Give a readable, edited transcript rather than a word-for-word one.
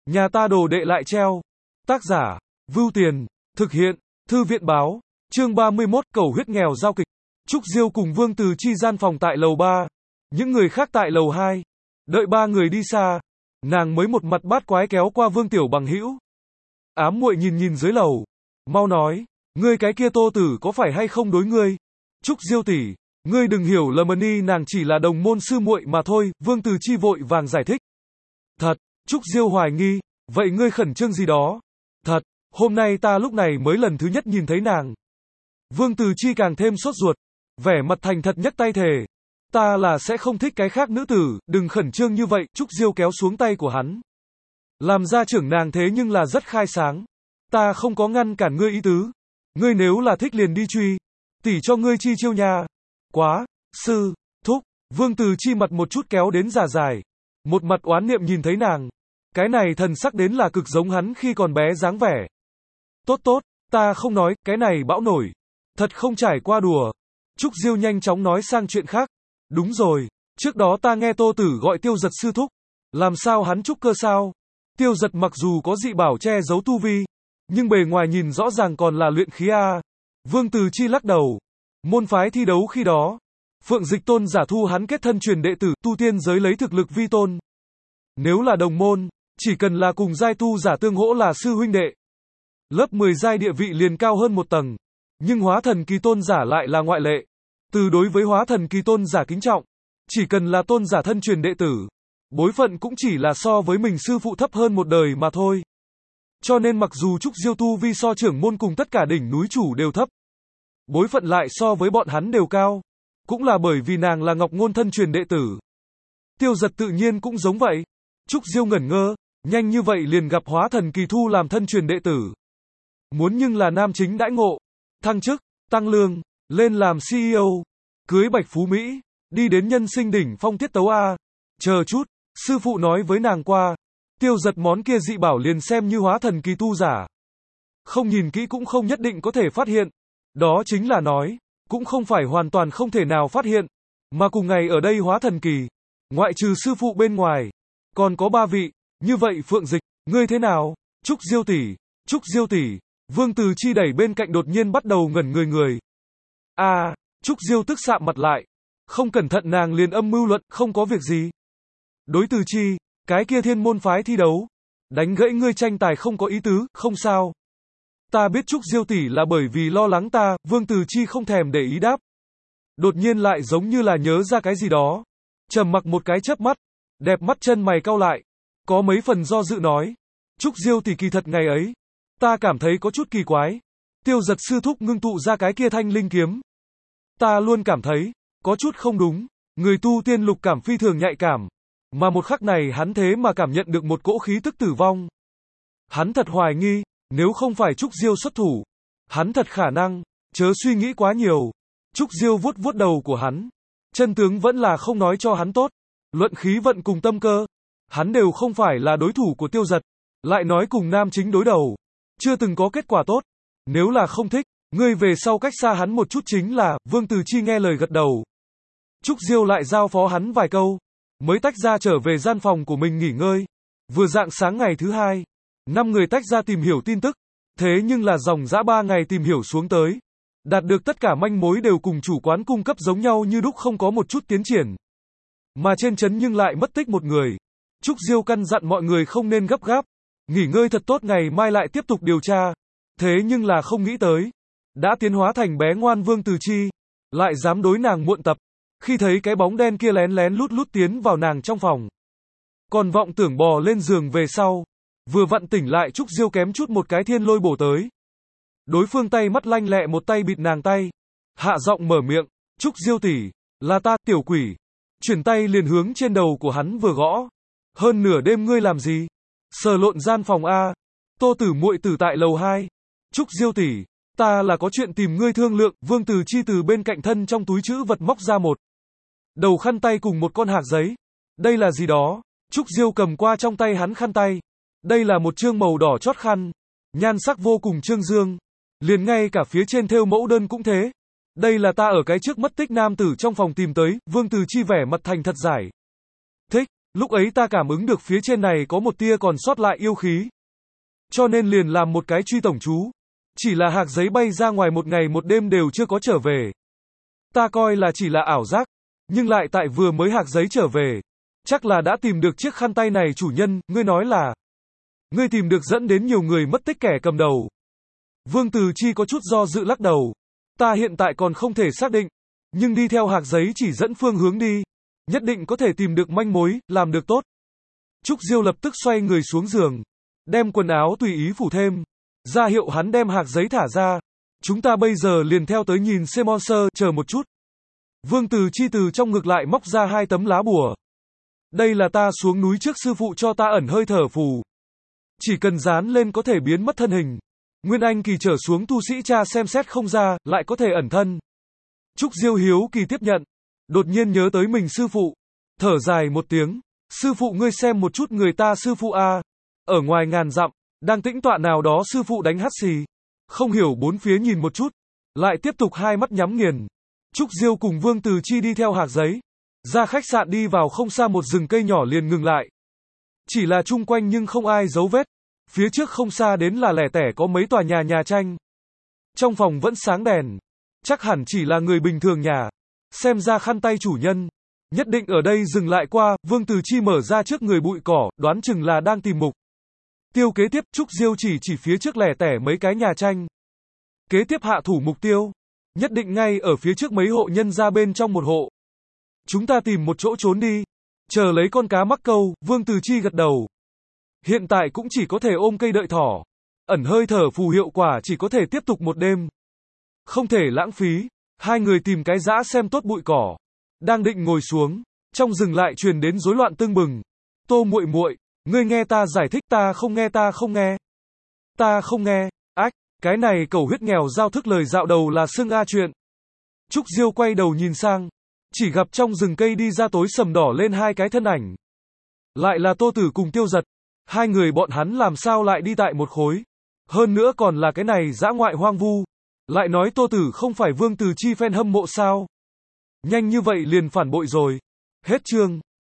Nhà ta đồ đệ lại treo. Tác giả, Vưu Tiền, thực hiện, Thư viện báo, chương 31, cầu huyết nghèo giao kịch. Trúc Diêu cùng Vương Từ Chi gian phòng tại lầu 3, những người khác tại lầu 2. Đợi ba người đi xa, nàng mới một mặt bát quái kéo qua Vương Tiểu Bằng hữu. Ám muội nhìn nhìn dưới lầu, mau nói, ngươi cái kia Tô Tử có phải hay không đối ngươi? Trúc Diêu tỷ, ngươi đừng hiểu lầm ni, nàng chỉ là đồng môn sư muội mà thôi. Vương Từ Chi vội vàng giải thích. Thật? Trúc Diêu hoài nghi, vậy ngươi khẩn trương gì đó? Thật, hôm nay ta lúc này mới lần thứ nhất nhìn thấy nàng. Vương Từ Chi càng thêm sốt ruột, vẻ mặt thành thật nhấc tay thề. Ta là sẽ không thích cái khác nữ tử, đừng khẩn trương như vậy. Trúc Diêu kéo xuống tay của hắn. Làm gia trưởng nàng thế nhưng là rất khai sáng. Ta không có ngăn cản ngươi ý tứ. Ngươi nếu là thích liền đi truy. Tỷ cho ngươi chi chiêu nha. Quá, sư, thúc. Vương Từ Chi mặt một chút kéo đến giả dài. Một mặt oán niệm nhìn thấy nàng. Cái này thần sắc đến là cực giống hắn khi còn bé dáng vẻ. Tốt tốt, ta không nói, cái này bão nổi. Thật không trải qua đùa. Trúc Diêu nhanh chóng nói sang chuyện khác. Đúng rồi, trước đó ta nghe Tô Tử gọi Tiêu Giật sư thúc. Làm sao hắn trúc cơ sao? Tiêu Giật mặc dù có dị bảo che giấu tu vi, nhưng bề ngoài nhìn rõ ràng còn là luyện khí A. Vương Từ Chi lắc đầu. Môn phái thi đấu khi đó, Phượng Dịch Tôn giả thu hắn kết thân truyền đệ tử, tu tiên giới lấy thực lực vi tôn. Nếu là đồng môn, chỉ cần là cùng giai tu giả tương hỗ là sư huynh đệ. Lớp 10 giai địa vị liền cao hơn một tầng, nhưng hóa thần kỳ tôn giả lại là ngoại lệ. Từ đối với hóa thần kỳ tôn giả kính trọng, chỉ cần là tôn giả thân truyền đệ tử, bối phận cũng chỉ là so với mình sư phụ thấp hơn một đời mà thôi. Cho nên mặc dù Trúc Diêu tu vi so trưởng môn cùng tất cả đỉnh núi chủ đều thấp, bối phận lại so với bọn hắn đều cao, cũng là bởi vì nàng là Ngọc Ngôn thân truyền đệ tử. Tiêu Giật tự nhiên cũng giống vậy. Trúc Diêu ngẩn ngơ, nhanh như vậy liền gặp hóa thần kỳ thu làm thân truyền đệ tử. Muốn nhưng là nam chính đãi ngộ, thăng chức, tăng lương, lên làm CEO, cưới Bạch Phú Mỹ, đi đến nhân sinh đỉnh phong tiết tấu A. Chờ chút, sư phụ nói với nàng qua, Tiêu Giật món kia dị bảo liền xem như hóa thần kỳ tu giả. Không nhìn kỹ cũng không nhất định có thể phát hiện. Đó chính là nói, cũng không phải hoàn toàn không thể nào phát hiện, mà cùng ngày ở đây hóa thần kỳ, ngoại trừ sư phụ bên ngoài, còn có 3 vị, như vậy Phượng Dịch, ngươi thế nào? Trúc Diêu tỷ, Trúc Diêu tỷ. Vương Từ Chi đẩy bên cạnh đột nhiên bắt đầu ngẩn người. Trúc Diêu tức sạm mặt lại, không cẩn thận nàng liền âm mưu luận, không có việc gì. Đối Từ Chi, cái kia thiên môn phái thi đấu, đánh gãy ngươi tranh tài không có ý tứ, không sao. Ta biết Trúc Diêu tỷ là bởi vì lo lắng ta. Vương Từ Chi không thèm để ý đáp. Đột nhiên lại giống như là nhớ ra cái gì đó, trầm mặc một cái chớp mắt, đẹp mắt chân mày cau lại, có mấy phần do dự nói, Trúc Diêu tỷ kỳ thật ngày ấy, ta cảm thấy có chút kỳ quái. Tiêu Giật sư thúc ngưng tụ ra cái kia thanh linh kiếm, ta luôn cảm thấy có chút không đúng. Người tu tiên lục cảm phi thường nhạy cảm, mà một khắc này hắn thế mà cảm nhận được một cỗ khí tức tử vong. Hắn thật hoài nghi, nếu không phải Trúc Diêu xuất thủ, hắn thật khả năng, chớ suy nghĩ quá nhiều. Trúc Diêu vuốt vuốt đầu của hắn, chân tướng vẫn là không nói cho hắn tốt. Luận khí vận cùng tâm cơ, hắn đều không phải là đối thủ của Tiêu Giật, lại nói cùng nam chính đối đầu, chưa từng có kết quả tốt. Nếu là không thích, ngươi về sau cách xa hắn một chút chính là. Vương Từ Chi nghe lời gật đầu. Trúc Diêu lại giao phó hắn vài câu, mới tách ra trở về gian phòng của mình nghỉ ngơi. Vừa rạng sáng ngày thứ 2, 5 người tách ra tìm hiểu tin tức, thế nhưng là dòng dã 3 ngày tìm hiểu xuống tới, đạt được tất cả manh mối đều cùng chủ quán cung cấp giống nhau như đúc, không có một chút tiến triển. Mà trên trấn nhưng lại mất tích một người. Trúc Diêu căn dặn mọi người không nên gấp gáp, nghỉ ngơi thật tốt, ngày mai lại tiếp tục điều tra. Thế nhưng là không nghĩ tới, đã tiến hóa thành bé ngoan Vương Từ Chi, lại dám đối nàng muộn tập. Khi thấy cái bóng đen kia lén lén lút lút tiến vào nàng trong phòng, còn vọng tưởng bò lên giường về sau, vừa vặn tỉnh lại, Trúc Diêu kém chút một cái thiên lôi bổ tới. Đối phương tay mắt lanh lẹ một tay bịt nàng tay, hạ giọng mở miệng, Trúc Diêu tỷ, là ta, tiểu quỷ. Chuyển tay liền hướng trên đầu của hắn vừa gõ. Hơn nửa đêm ngươi làm gì? Sờ lộn gian phòng A. Tô Tử muội tử tại lầu 2. Trúc Diêu tỷ, ta là có chuyện tìm ngươi thương lượng. Vương Từ Chi từ bên cạnh thân trong túi trữ vật móc ra một đầu khăn tay cùng một con hạc giấy. Đây là gì đó? Trúc Diêu cầm qua trong tay hắn khăn tay. Đây là một chương màu đỏ chót khăn, nhan sắc vô cùng trương dương, liền ngay cả phía trên thêu mẫu đơn cũng thế. Đây là ta ở cái trước mất tích nam tử trong phòng tìm tới. Vương Từ Chi vẻ mặt thành thật giải thích. Lúc ấy ta cảm ứng được phía trên này có một tia còn sót lại yêu khí. Cho nên liền làm một cái truy tổng chú. Chỉ là hạc giấy bay ra ngoài một ngày một đêm đều chưa có trở về. Ta coi là chỉ là ảo giác, nhưng lại tại vừa mới hạc giấy trở về. Chắc là đã tìm được chiếc khăn tay này chủ nhân, ngươi nói là ngươi tìm được dẫn đến nhiều người mất tích kẻ cầm đầu. Vương Từ Chi có chút do dự lắc đầu. Ta hiện tại còn không thể xác định, nhưng đi theo hạc giấy chỉ dẫn phương hướng đi, nhất định có thể tìm được manh mối, làm được tốt. Trúc Diêu lập tức xoay người xuống giường, đem quần áo tùy ý phủ thêm, ra hiệu hắn đem hạc giấy thả ra. Chúng ta bây giờ liền theo tới nhìn xem monster, chờ một chút. Vương Từ Chi từ trong ngực lại móc ra 2 tấm lá bùa. Đây là ta xuống núi trước sư phụ cho ta ẩn hơi thở phù. Chỉ cần dán lên có thể biến mất thân hình. Nguyên Anh kỳ trở xuống tu sĩ cha xem xét không ra, lại có thể ẩn thân. Trúc Diêu hiếu kỳ tiếp nhận. Đột nhiên nhớ tới mình sư phụ. Thở dài một tiếng. Sư phụ ngươi xem một chút người ta sư phụ a. Ở ngoài ngàn dặm, đang tĩnh tọa nào đó sư phụ đánh hắt xì. Không hiểu bốn phía nhìn một chút. Lại tiếp tục hai mắt nhắm nghiền. Trúc Diêu cùng Vương Từ Chi đi theo hạc giấy. Ra khách sạn đi vào không xa một rừng cây nhỏ liền ngừng lại. Chỉ là chung quanh nhưng không ai dấu vết. Phía trước không xa đến là lẻ tẻ có mấy tòa nhà tranh. Trong phòng vẫn sáng đèn. Chắc hẳn chỉ là người bình thường nhà. Xem ra khăn tay chủ nhân. Nhất định ở đây dừng lại qua, Vương Từ Chi mở ra trước người bụi cỏ, đoán chừng là đang tìm mục tiêu kế tiếp. Trúc Diêu chỉ phía trước lẻ tẻ mấy cái nhà tranh. Kế tiếp hạ thủ mục tiêu. Nhất định ngay ở phía trước mấy hộ nhân ra bên trong một hộ. Chúng ta tìm một chỗ trốn đi. Chờ lấy con cá mắc câu, Vương Từ Chi gật đầu. Hiện tại cũng chỉ có thể ôm cây đợi thỏ. Ẩn hơi thở phù hiệu quả chỉ có thể tiếp tục một đêm. Không thể lãng phí. Hai người tìm cái dã xem tốt bụi cỏ. Đang định ngồi xuống, trong rừng lại truyền đến rối loạn tưng bừng. Tô muội muội, ngươi nghe ta giải thích, ta không nghe. Ta không nghe. Ách, cái này cầu huyết nghèo giao thức lời dạo đầu là xưng a chuyện. Trúc Diêu quay đầu nhìn sang, chỉ gặp trong rừng cây đi ra tối sầm đỏ lên 2 cái thân ảnh. Lại là Tô Tử cùng Tiêu Giật. Hai người bọn hắn làm sao lại đi tại một khối. Hơn nữa còn là cái này dã ngoại hoang vu. Lại nói Tô Tử không phải Vương Từ Chi fan hâm mộ sao. Nhanh như vậy liền phản bội rồi. Hết chương.